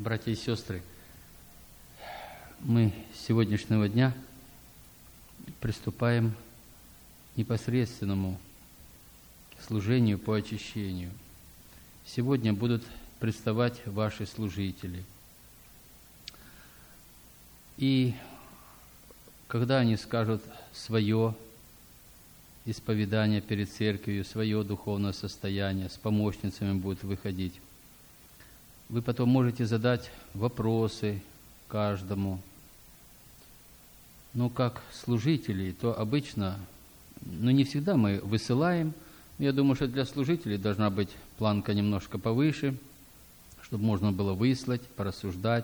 Братья и сестры, мы с сегодняшнего дня приступаем к непосредственному служению по очищению. Сегодня будут представать ваши служители. И когда они скажут свое исповедание перед церковью, свое духовное состояние, с помощницами будут выходить, вы потом можете задать вопросы каждому. Но как служители, то обычно, не всегда мы высылаем. Я думаю, что для служителей должна быть планка немножко повыше, чтобы можно было выслать, порассуждать.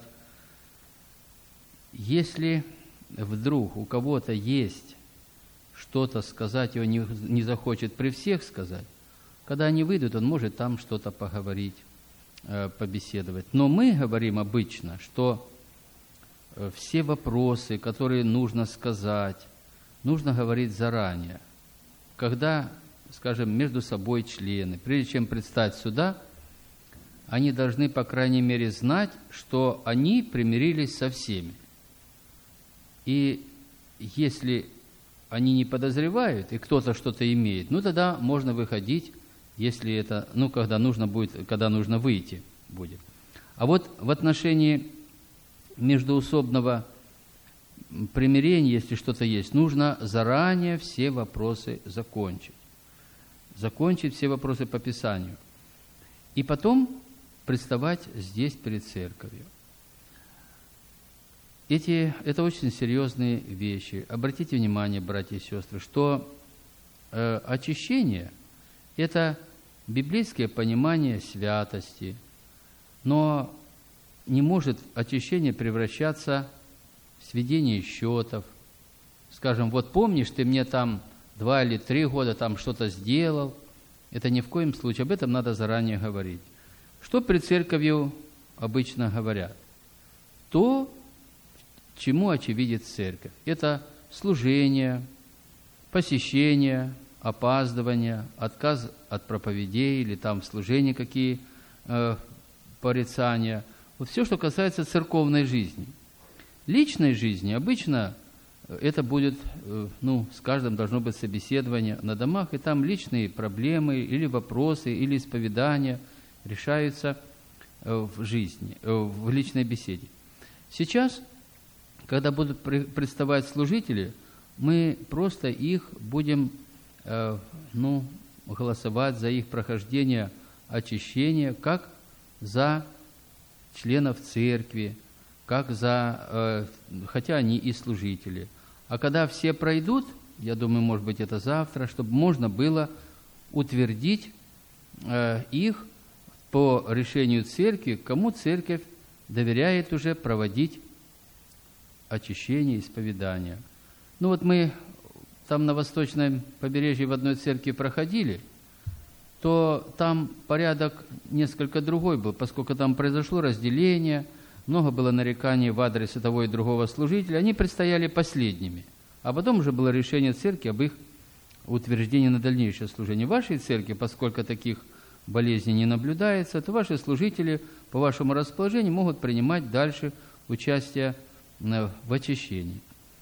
Если вдруг у кого-то есть что-то сказать, и он не захочет при всех сказать, когда они выйдут, он может там что-то поговорить, побеседовать. Но мы говорим обычно, что все вопросы, которые нужно сказать, нужно говорить заранее. Когда, скажем, между собой члены, прежде чем предстать сюда, они должны, по крайней мере, знать, что они примирились со всеми. И если они не подозревают, и кто-то что-то имеет, тогда можно выходить, если это, когда нужно будет, когда нужно выйти будет. А вот в отношении междоусобного примирения, если что-то есть, нужно заранее все вопросы закончить. Закончить все вопросы по Писанию. И потом представать здесь перед церковью. Это очень серьезные вещи. Обратите внимание, братья и сестры, что очищение – это библейское понимание святости, но не может очищение превращаться в сведение счетов. Скажем, вот помнишь, ты мне там 2 или 3 года там что-то сделал. Это ни в коем случае, об этом надо заранее говорить. Что пред церковью обычно говорят? То, чему очевидит церковь. Это служение, посещение, опаздывание, отказ от проповедей или там в служении какие порицания. Вот все, что касается церковной жизни. Личной жизни обычно это будет, с каждым должно быть собеседование на домах, и там личные проблемы или вопросы, или исповедания решаются в жизни, в личной беседе. Сейчас, когда будут представать служители, мы просто их будем голосовать за их прохождение очищения, как за членов церкви, как за, хотя они и служители. А когда все пройдут, я думаю, может быть, это завтра, чтобы можно было утвердить их по решению церкви, кому церковь доверяет уже проводить очищение, исповедание. Мы там на восточном побережье в одной церкви проходили, то там порядок несколько другой был, поскольку там произошло разделение, много было нареканий в адрес того и другого служителя, они предстояли последними. А потом уже было решение церкви об их утверждении на дальнейшее служение. В вашей церкви, поскольку таких болезней не наблюдается, то ваши служители по вашему расположению могут принимать дальше участие в очищении.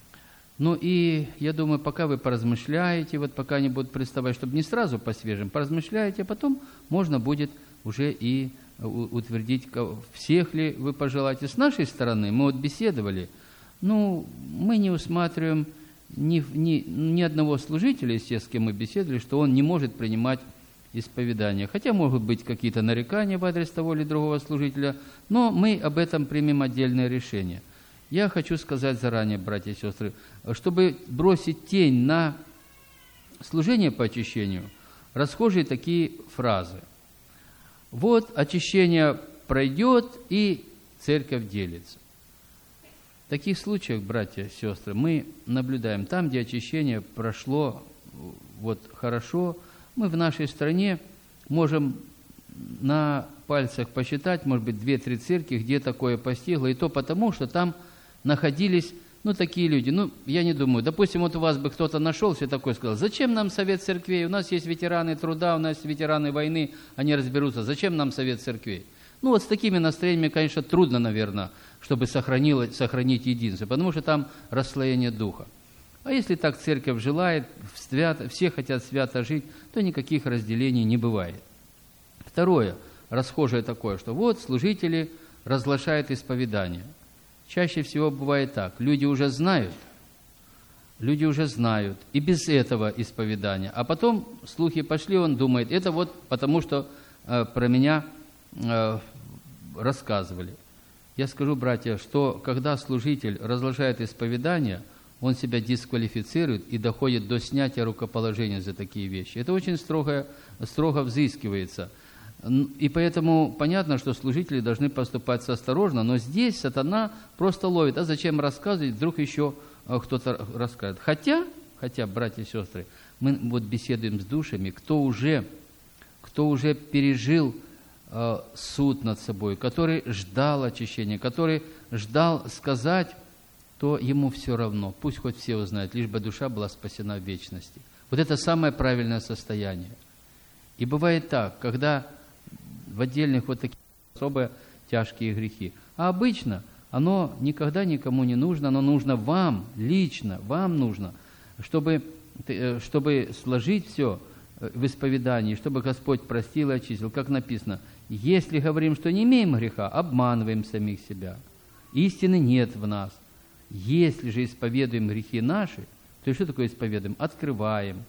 И я думаю, пока вы поразмышляете, пока они будут приставать, чтобы не сразу по свежим, поразмышляете, а потом можно будет уже и утвердить, всех ли вы пожелаете. С нашей стороны мы беседовали, мы не усматриваем ни одного служителя, с кем мы беседовали, что он не может принимать исповедание. Хотя могут быть какие-то нарекания в адрес того или другого служителя, но мы об этом примем отдельное решение. Я хочу сказать заранее, братья и сестры, чтобы бросить тень на служение по очищению, расхожие такие фразы. Вот очищение пройдет, и церковь делится. В таких случаях, братья и сестры, мы наблюдаем там, где очищение прошло хорошо, мы в нашей стране можем на пальцах посчитать, может быть, 2-3 церкви, где такое постигло, и то потому, что там находились, такие люди. Я не думаю, допустим, у вас бы кто-то нашелся и такой сказал, зачем нам совет церквей, у нас есть ветераны труда, у нас есть ветераны войны, они разберутся, зачем нам совет церквей? Ну вот с такими настроениями, конечно, трудно, наверное, чтобы сохранить единство, потому что там расслоение духа. А если так церковь желает, все хотят свято жить, то никаких разделений не бывает. Второе, расхожее такое, что вот служители разглашают исповедание. Чаще всего бывает так, люди уже знают, и без этого исповедания. А потом слухи пошли, он думает, это вот потому, что про меня рассказывали. Я скажу, братья, что когда служитель разглашает исповедание, он себя дисквалифицирует и доходит до снятия рукоположения за такие вещи. Это очень строго взыскивается. И поэтому понятно, что служители должны поступать осторожно, но здесь сатана просто ловит. А зачем рассказывать, вдруг еще кто-то расскажет. Хотя, братья и сестры, мы вот беседуем с душами, кто уже пережил суд над собой, который ждал очищения, который ждал сказать, то ему все равно. Пусть хоть все узнают, лишь бы душа была спасена в вечности. Вот это самое правильное состояние. И бывает так, когда в отдельных вот таких особо тяжкие грехи. А обычно оно никогда никому не нужно, оно нужно вам, лично, вам нужно, чтобы сложить все в исповедании, чтобы Господь простил и очистил. Как написано, если говорим, что не имеем греха, обманываем самих себя. Истины нет в нас. Если же исповедуем грехи наши, то что такое исповедуем? Открываем,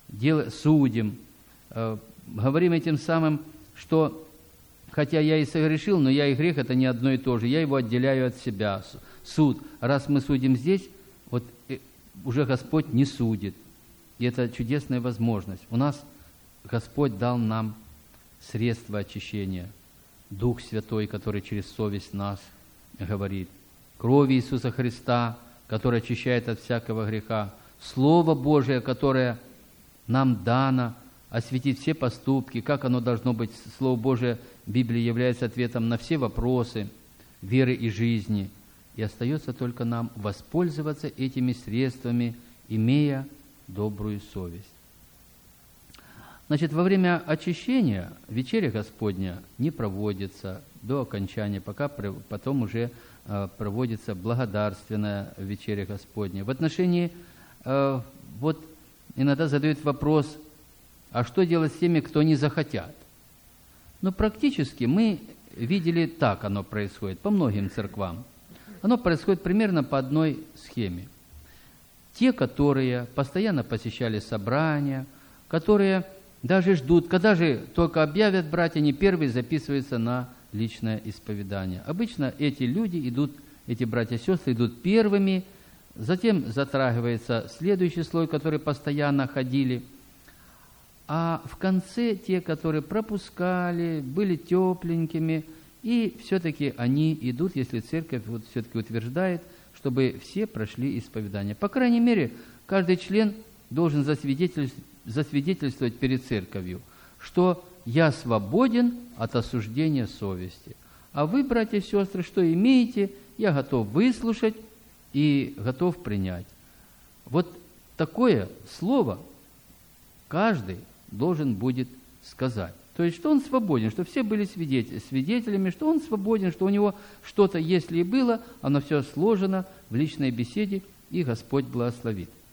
судим, говорим этим самым, что хотя я и согрешил, но я и грех – это не одно и то же. Я его отделяю от себя. Суд. Раз мы судим здесь, вот уже Господь не судит. И это чудесная возможность. У нас Господь дал нам средства очищения. Дух Святой, который через совесть нас говорит. Кровь Иисуса Христа, которая очищает от всякого греха. Слово Божие, которое нам дано, осветить все поступки, как оно должно быть. Слово Божие в Библии является ответом на все вопросы веры и жизни. И остается только нам воспользоваться этими средствами, имея добрую совесть. Значит, во время очищения вечеря Господня не проводится до окончания, пока потом уже проводится благодарственная вечеря Господня. В отношении, вот иногда задают вопрос, а что делать с теми, кто не захотят? Но практически мы видели, так оно происходит по многим церквам. Оно происходит примерно по одной схеме. Те, которые постоянно посещали собрания, которые даже ждут, когда же только объявят братья, они первые записываются на личное исповедание. Обычно эти люди идут, эти братья и сестры идут первыми, затем затрагивается следующий слой, которые постоянно ходили. А в конце те, которые пропускали, были тепленькими, и все-таки они идут, если церковь вот все-таки утверждает, чтобы все прошли исповедание. По крайней мере, каждый член должен засвидетельствовать перед церковью, что я свободен от осуждения совести. А вы, братья и сестры, что имеете, я готов выслушать и готов принять. Вот такое слово каждый должен будет сказать. То есть, что он свободен, что все были свидетелями, что он свободен, что у него что-то, если и было, оно все сложено в личной беседе, и Господь благословит.